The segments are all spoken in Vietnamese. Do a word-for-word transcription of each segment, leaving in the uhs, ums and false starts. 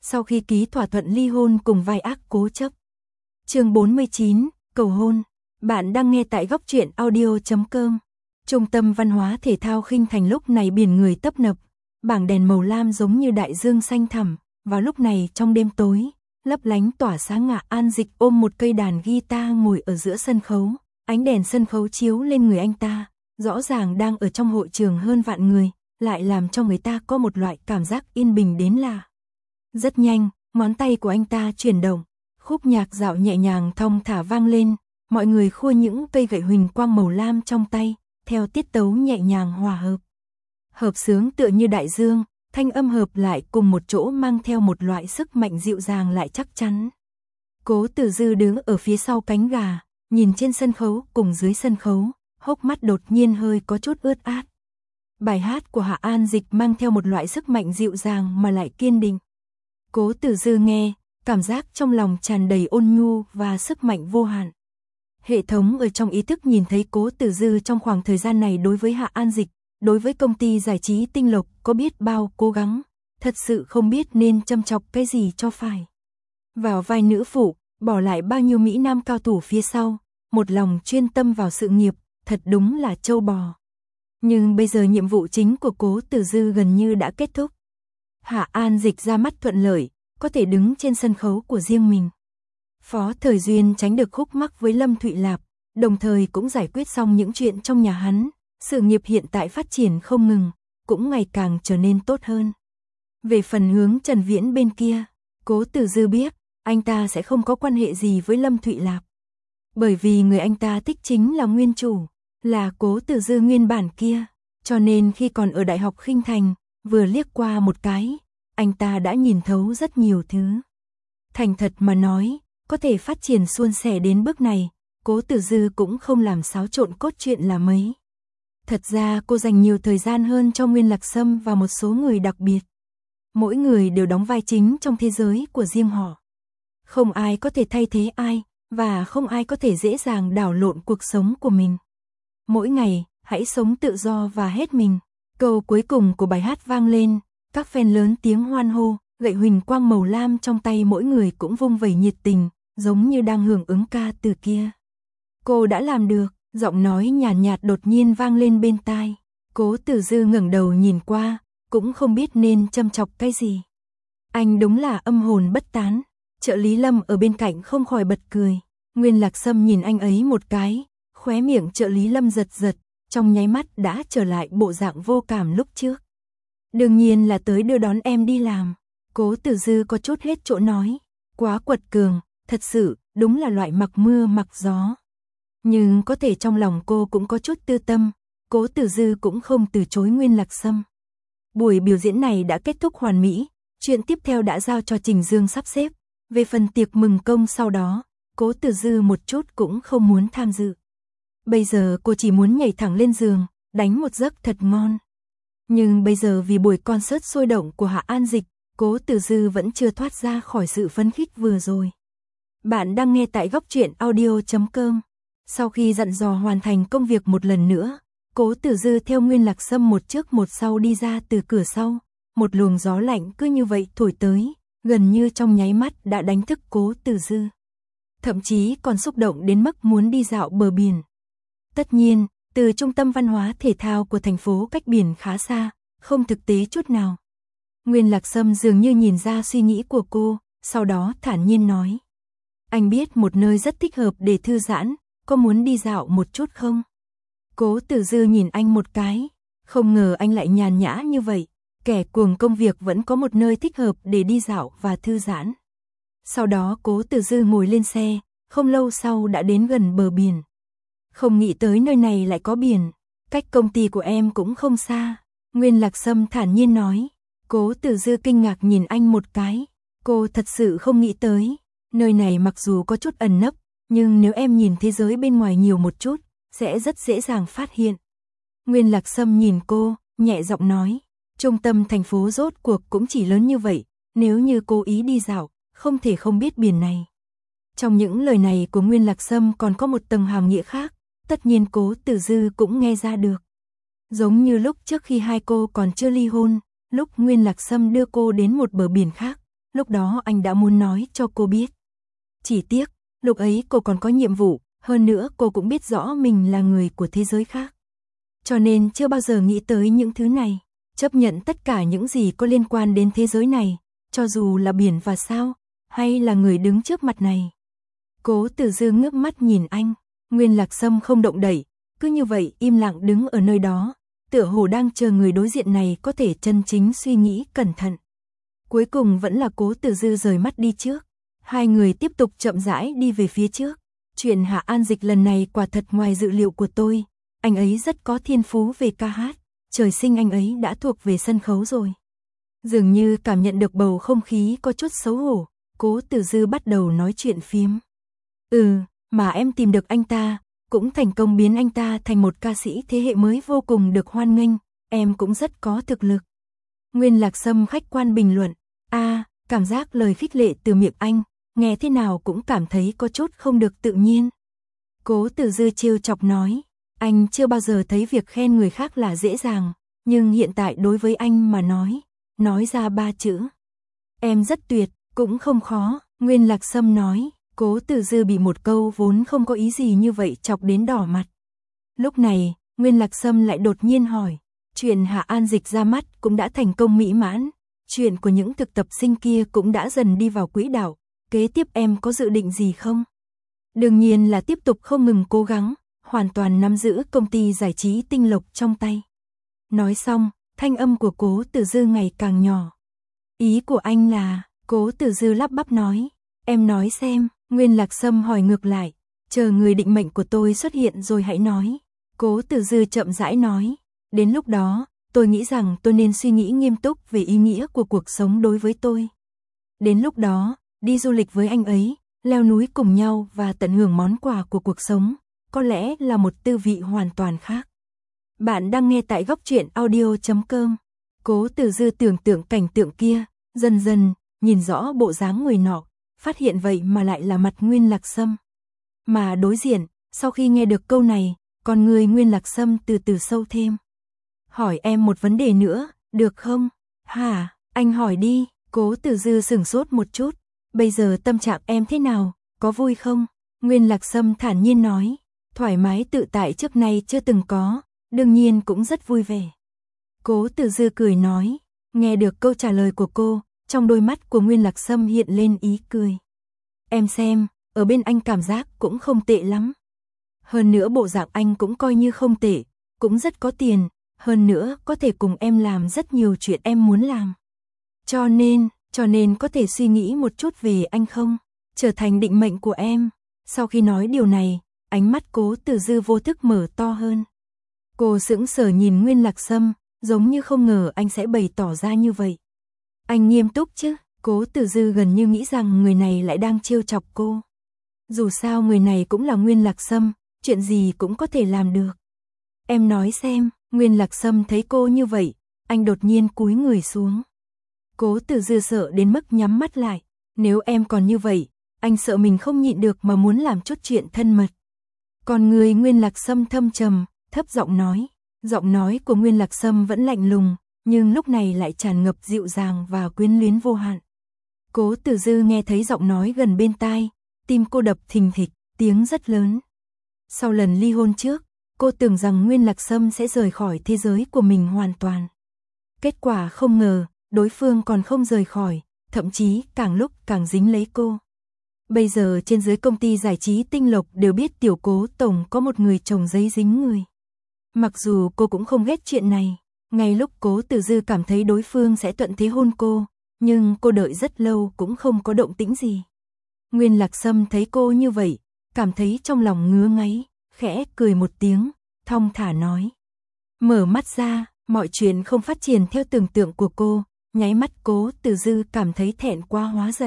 sau khi ký thỏa thuận ly hôn cùng vai ác cố chấp. Chương bốn mươi chín, cầu hôn. Bạn đang nghe tại góc truyện audio chấm com. Trung tâm văn hóa thể thao Khinh Thành lúc này biển người tấp nập, bảng đèn màu lam giống như đại dương xanh thẳm, vào lúc này trong đêm tối, lấp lánh tỏa sáng. Hạ An Dịch ôm một cây đàn guitar ngồi ở giữa sân khấu, ánh đèn sân khấu chiếu lên người anh ta, rõ ràng đang ở trong hội trường hơn vạn người, lại làm cho người ta có một loại cảm giác yên bình đến lạ. Rất nhanh, ngón tay của anh ta chuyển động, khúc nhạc dạo nhẹ nhàng thong thả vang lên, mọi người khua những cây gậy huỳnh quang màu lam trong tay, theo tiết tấu nhẹ nhàng hòa hợp. Hợp xướng tựa như đại dương, thanh âm hợp lại cùng một chỗ mang theo một loại sức mạnh dịu dàng lại chắc chắn. Cố Tử Dư đứng ở phía sau cánh gà, nhìn trên sân khấu cùng dưới sân khấu, hốc mắt đột nhiên hơi có chút ướt át. Bài hát của Hạ An Dịch mang theo một loại sức mạnh dịu dàng mà lại kiên định. Cố Tử Dư nghe, cảm giác trong lòng tràn đầy ôn nhu và sức mạnh vô hạn. Hệ thống ở trong ý thức nhìn thấy Cố Tử Dư trong khoảng thời gian này đối với Hạ An Dịch, đối với công ty giải trí Tinh Lộc có biết bao cố gắng, thật sự không biết nên châm chọc cái gì cho phải. Vào vai nữ phụ, bỏ lại bao nhiêu mỹ nam cao thủ phía sau, một lòng chuyên tâm vào sự nghiệp, thật đúng là trâu bò. Nhưng bây giờ nhiệm vụ chính của Cố Tử Dư gần như đã kết thúc. Hạ An Dịch ra mắt thuận lợi, có thể đứng trên sân khấu của riêng mình. Phó Thời Duyên tránh được khúc mắc với Lâm Thụy Lạp, đồng thời cũng giải quyết xong những chuyện trong nhà hắn, sự nghiệp hiện tại phát triển không ngừng, cũng ngày càng trở nên tốt hơn. Về phần hướng Trần Viễn bên kia, Cố Tử Dư biết, anh ta sẽ không có quan hệ gì với Lâm Thụy Lạp. Bởi vì người anh ta thích chính là nguyên chủ, là Cố Tử Dư nguyên bản kia, cho nên khi còn ở Đại học Khinh Thành, vừa liếc qua một cái, anh ta đã nhìn thấu rất nhiều thứ. Thành thật mà nói, có thể phát triển suôn sẻ đến bước này, Cố Tử Dư cũng không làm xáo trộn cốt truyện là mấy. Thật ra cô dành nhiều thời gian hơn cho Nguyên Lạc Sâm và một số người đặc biệt. Mỗi người đều đóng vai chính trong thế giới của riêng họ. Không ai có thể thay thế ai, và không ai có thể dễ dàng đảo lộn cuộc sống của mình. Mỗi ngày, hãy sống tự do và hết mình. Câu cuối cùng của bài hát vang lên, các fan lớn tiếng hoan hô, gậy huỳnh quang màu lam trong tay mỗi người cũng vung vẩy nhiệt tình, giống như đang hưởng ứng ca từ kia. Cô đã làm được, giọng nói nhàn nhạt, nhạt đột nhiên vang lên bên tai. Cố Tử Dư ngẩng đầu nhìn qua, cũng không biết nên châm chọc cái gì. Anh đúng là âm hồn bất tán. Trợ lý Lâm ở bên cạnh không khỏi bật cười. Nguyên Lạc Sâm nhìn anh ấy một cái, khóe miệng trợ lý Lâm giật giật, trong nháy mắt đã trở lại bộ dạng vô cảm lúc trước. Đương nhiên là tới đưa đón em đi làm. Cố Tử Dư có chút hết chỗ nói. Quá quật cường, thật sự, đúng là loại mặc mưa mặc gió. Nhưng có thể trong lòng cô cũng có chút tư tâm, Cố Tử Dư cũng không từ chối Nguyên Lạc Sâm. Buổi biểu diễn này đã kết thúc hoàn mỹ, chuyện tiếp theo đã giao cho Trình Dương sắp xếp. Về phần tiệc mừng công sau đó, Cố Tử Dư một chút cũng không muốn tham dự. Bây giờ cô chỉ muốn nhảy thẳng lên giường, đánh một giấc thật ngon. Nhưng bây giờ vì buổi concert sôi động của Hạ An Dịch, Cố Tử Dư vẫn chưa thoát ra khỏi sự phấn khích vừa rồi. Bạn đang nghe tại góc truyện audio chấm com. Sau khi dặn dò hoàn thành công việc một lần nữa, Cố Tử Dư theo Nguyên Lạc Sâm một trước một sau đi ra từ cửa sau. Một luồng gió lạnh cứ như vậy thổi tới, gần như trong nháy mắt đã đánh thức Cố Tử Dư. Thậm chí còn xúc động đến mức muốn đi dạo bờ biển. Tất nhiên, từ trung tâm văn hóa thể thao của thành phố cách biển khá xa, không thực tế chút nào. Nguyên Lạc Sâm dường như nhìn ra suy nghĩ của cô, sau đó thản nhiên nói. Anh biết một nơi rất thích hợp để thư giãn, có muốn đi dạo một chút không? Cố Tử Dư nhìn anh một cái, không ngờ anh lại nhàn nhã như vậy, kẻ cuồng công việc vẫn có một nơi thích hợp để đi dạo và thư giãn. Sau đó Cố Tử Dư ngồi lên xe, không lâu sau đã đến gần bờ biển. Không nghĩ tới nơi này lại có biển, cách công ty của em cũng không xa. Nguyên Lạc Sâm thản nhiên nói. Cố Tử Dư kinh ngạc nhìn anh một cái, cô thật sự không nghĩ tới. Nơi này mặc dù có chút ẩn nấp, nhưng nếu em nhìn thế giới bên ngoài nhiều một chút, sẽ rất dễ dàng phát hiện. Nguyên Lạc Sâm nhìn cô, nhẹ giọng nói, trung tâm thành phố rốt cuộc cũng chỉ lớn như vậy, nếu như cố ý đi dạo, không thể không biết biển này. Trong những lời này của Nguyên Lạc Sâm còn có một tầng hàm nghĩa khác, tất nhiên Cố Tử Dư cũng nghe ra được. Giống như lúc trước khi hai cô còn chưa ly hôn, lúc Nguyên Lạc Sâm đưa cô đến một bờ biển khác, lúc đó anh đã muốn nói cho cô biết. Chỉ tiếc, lúc ấy cô còn có nhiệm vụ, hơn nữa cô cũng biết rõ mình là người của thế giới khác. Cho nên chưa bao giờ nghĩ tới những thứ này, chấp nhận tất cả những gì có liên quan đến thế giới này, cho dù là biển và sao, hay là người đứng trước mặt này. Cố Tử Dư ngước mắt nhìn anh, Nguyên Lạc Sâm không động đậy, cứ như vậy im lặng đứng ở nơi đó, tựa hồ đang chờ người đối diện này có thể chân chính suy nghĩ cẩn thận. Cuối cùng vẫn là Cố Tử Dư rời mắt đi trước, hai người tiếp tục chậm rãi đi về phía trước. Chuyện Hạ An Dịch lần này quả thật ngoài dự liệu của tôi, anh ấy rất có thiên phú về ca hát, trời sinh anh ấy đã thuộc về sân khấu rồi. Dường như cảm nhận được bầu không khí có chút xấu hổ, Cố Tử Dư bắt đầu nói chuyện phiếm. Ừ, mà em tìm được anh ta, cũng thành công biến anh ta thành một ca sĩ thế hệ mới vô cùng được hoan nghênh, em cũng rất có thực lực. Nguyên Lạc Sâm khách quan bình luận, a à, cảm giác lời khích lệ từ miệng anh, nghe thế nào cũng cảm thấy có chút không được tự nhiên. Cố Tử Dư trêu chọc nói, anh chưa bao giờ thấy việc khen người khác là dễ dàng, nhưng hiện tại đối với anh mà nói, nói ra ba chữ. Em rất tuyệt, cũng không khó, Nguyên Lạc Sâm nói. Cố Tử Dư bị một câu vốn không có ý gì như vậy chọc đến đỏ mặt. Lúc này, Nguyên Lạc Sâm lại đột nhiên hỏi, chuyện Hạ An Dịch ra mắt cũng đã thành công mỹ mãn, chuyện của những thực tập sinh kia cũng đã dần đi vào quỹ đạo, kế tiếp em có dự định gì không? Đương nhiên là tiếp tục không ngừng cố gắng, hoàn toàn nắm giữ công ty giải trí Tinh Lộc trong tay. Nói xong, thanh âm của Cố Tử Dư ngày càng nhỏ. Ý của anh là, Cố Tử Dư lắp bắp nói, em nói xem. Nguyên Lạc Sâm hỏi ngược lại, chờ người định mệnh của tôi xuất hiện rồi hãy nói. Cố Tử Dư chậm rãi nói, đến lúc đó, tôi nghĩ rằng tôi nên suy nghĩ nghiêm túc về ý nghĩa của cuộc sống đối với tôi. Đến lúc đó, đi du lịch với anh ấy, leo núi cùng nhau và tận hưởng món quà của cuộc sống, có lẽ là một tư vị hoàn toàn khác. Bạn đang nghe tại góc truyện audio chấm com. Cố Tử Dư tưởng tượng cảnh tượng kia, dần dần, nhìn rõ bộ dáng người nọ. Phát hiện vậy mà lại là mặt Nguyên Lạc Sâm. Mà đối diện, sau khi nghe được câu này, con người Nguyên Lạc Sâm từ từ sâu thêm. Hỏi em một vấn đề nữa, được không? Hả, anh hỏi đi. Cố Tử Dư sửng sốt một chút. Bây giờ tâm trạng em thế nào, có vui không? Nguyên Lạc Sâm thản nhiên nói, thoải mái tự tại trước nay chưa từng có, đương nhiên cũng rất vui vẻ. Cố Tử Dư cười nói, nghe được câu trả lời của cô, trong đôi mắt của Nguyên Lạc Sâm hiện lên ý cười. Em xem, ở bên anh cảm giác cũng không tệ lắm. Hơn nữa bộ dạng anh cũng coi như không tệ, cũng rất có tiền, hơn nữa có thể cùng em làm rất nhiều chuyện em muốn làm. Cho nên, cho nên có thể suy nghĩ một chút về anh không? Trở thành định mệnh của em. Sau khi nói điều này, ánh mắt Cố Tử Dư vô thức mở to hơn. Cô sững sờ nhìn Nguyên Lạc Sâm, giống như không ngờ anh sẽ bày tỏ ra như vậy. Anh nghiêm túc chứ? Cố Tử Dư gần như nghĩ rằng người này lại đang trêu chọc cô. Dù sao người này cũng là Nguyên Lạc Sâm, chuyện gì cũng có thể làm được. Em nói xem, Nguyên Lạc Sâm thấy cô như vậy, anh đột nhiên cúi người xuống. Cố Tử Dư sợ đến mức nhắm mắt lại, nếu em còn như vậy, anh sợ mình không nhịn được mà muốn làm chút chuyện thân mật. Còn người Nguyên Lạc Sâm thâm trầm, thấp giọng nói, giọng nói của Nguyên Lạc Sâm vẫn lạnh lùng, nhưng lúc này lại tràn ngập dịu dàng và quyến luyến vô hạn. Cố Tử Dư nghe thấy giọng nói gần bên tai, tim cô đập thình thịch, tiếng rất lớn. Sau lần ly hôn trước, cô tưởng rằng Nguyên Lạc Sâm sẽ rời khỏi thế giới của mình hoàn toàn. Kết quả không ngờ, đối phương còn không rời khỏi, thậm chí càng lúc càng dính lấy cô. Bây giờ trên dưới công ty giải trí Tinh Lộc đều biết tiểu Cố tổng có một người chồng giấy dính người. Mặc dù cô cũng không ghét chuyện này, ngay lúc Cố Tử Dư cảm thấy đối phương sẽ thuận thế hôn cô, nhưng cô đợi rất lâu cũng không có động tĩnh gì. Nguyên Lạc Sâm thấy cô như vậy, cảm thấy trong lòng ngứa ngáy, khẽ cười một tiếng, thong thả nói. Mở mắt ra, mọi chuyện không phát triển theo tưởng tượng của cô, nháy mắt Cố Tử Dư cảm thấy thẹn quá hóa giận.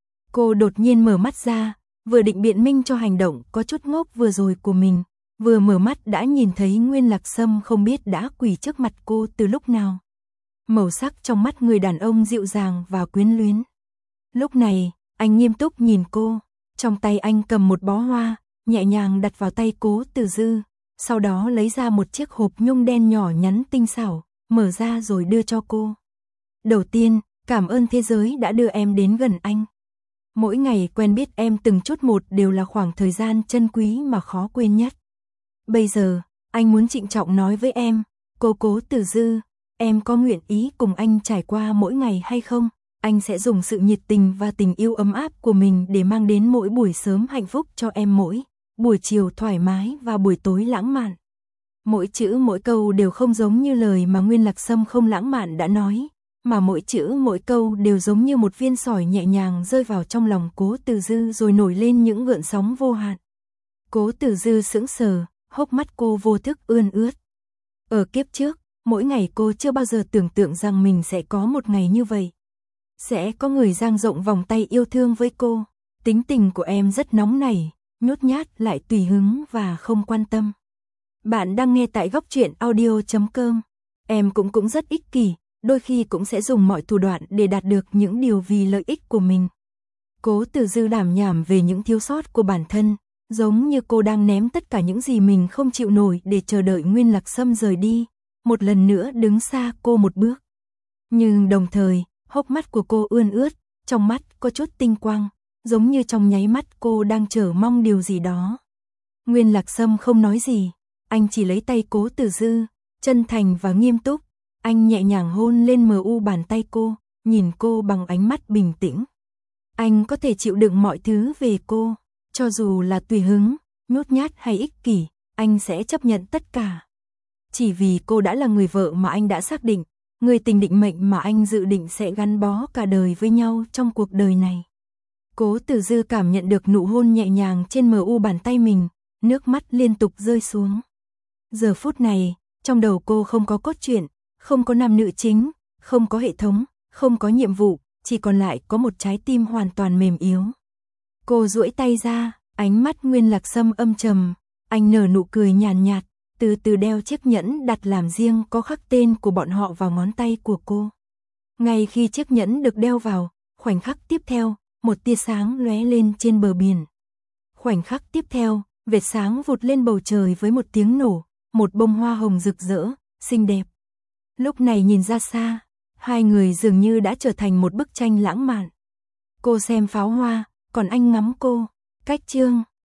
Cô đột nhiên mở mắt ra, vừa định biện minh cho hành động có chút ngốc vừa rồi của mình, vừa mở mắt đã nhìn thấy Nguyên Lạc Sâm không biết đã quỳ trước mặt cô từ lúc nào. Màu sắc trong mắt người đàn ông dịu dàng và quyến luyến. Lúc này, anh nghiêm túc nhìn cô, trong tay anh cầm một bó hoa, nhẹ nhàng đặt vào tay Cố Tử Dư, sau đó lấy ra một chiếc hộp nhung đen nhỏ nhắn tinh xảo, mở ra rồi đưa cho cô. Đầu tiên, Cảm ơn thế giới đã đưa em đến gần anh. Mỗi ngày quen biết em từng chút một đều là khoảng thời gian chân quý mà khó quên nhất. Bây giờ, anh muốn trịnh trọng nói với em, cô Cố Tử Dư, em có nguyện ý cùng anh trải qua mỗi ngày hay không? Anh sẽ dùng sự nhiệt tình và tình yêu ấm áp của mình để mang đến mỗi buổi sớm hạnh phúc cho em, mỗi buổi chiều thoải mái và buổi tối lãng mạn. Mỗi chữ mỗi câu đều không giống như lời mà Nguyên Lạc Sâm không lãng mạn đã nói, mà mỗi chữ mỗi câu đều giống như một viên sỏi nhẹ nhàng rơi vào trong lòng Cố Tử Dư rồi nổi lên những gợn sóng vô hạn. Cố Tử Dư sững sờ, hốc mắt cô vô thức ươn ướt. Ở kiếp trước, mỗi ngày cô chưa bao giờ tưởng tượng rằng mình sẽ có một ngày như vậy. Sẽ có người dang rộng vòng tay yêu thương với cô. Tính tình của em rất nóng nảy, nhút nhát lại tùy hứng và không quan tâm. Bạn đang nghe tại góc truyện audio chấm com. Em cũng cũng rất ích kỷ, đôi khi cũng sẽ dùng mọi thủ đoạn để đạt được những điều vì lợi ích của mình. Cố Tử Dư đảm nhảm về những thiếu sót của bản thân, giống như cô đang ném tất cả những gì mình không chịu nổi để chờ đợi Nguyên Lạc Sâm rời đi, một lần nữa đứng xa cô một bước. Nhưng đồng thời, hốc mắt của cô ươn ướt, trong mắt có chút tinh quang, giống như trong nháy mắt cô đang chờ mong điều gì đó. Nguyên Lạc Sâm không nói gì, anh chỉ lấy tay Cố Tử Dư, chân thành và nghiêm túc, anh nhẹ nhàng hôn lên mờ u bàn tay cô, nhìn cô bằng ánh mắt bình tĩnh. Anh có thể chịu đựng mọi thứ về cô, cho dù là tùy hứng, nhút nhát hay ích kỷ, anh sẽ chấp nhận tất cả. Chỉ vì cô đã là người vợ mà anh đã xác định, người tình định mệnh mà anh dự định sẽ gắn bó cả đời với nhau trong cuộc đời này. Cố Tử Dư cảm nhận được nụ hôn nhẹ nhàng trên mờ u bàn tay mình, nước mắt liên tục rơi xuống. Giờ phút này, trong đầu cô không có cốt truyện, không có nam nữ chính, không có hệ thống, không có nhiệm vụ, chỉ còn lại có một trái tim hoàn toàn mềm yếu. Cô duỗi tay ra, ánh mắt Nguyên Lạc Sâm âm trầm, anh nở nụ cười nhàn nhạt, từ từ đeo chiếc nhẫn đặt làm riêng có khắc tên của bọn họ vào ngón tay của cô. Ngay khi chiếc nhẫn được đeo vào, khoảnh khắc tiếp theo, một tia sáng lóe lên trên bờ biển. Khoảnh khắc tiếp theo, vệt sáng vụt lên bầu trời với một tiếng nổ, một bông hoa hồng rực rỡ, xinh đẹp. Lúc này nhìn ra xa, hai người dường như đã trở thành một bức tranh lãng mạn. Cô xem pháo hoa, còn anh ngắm cô. Cách chương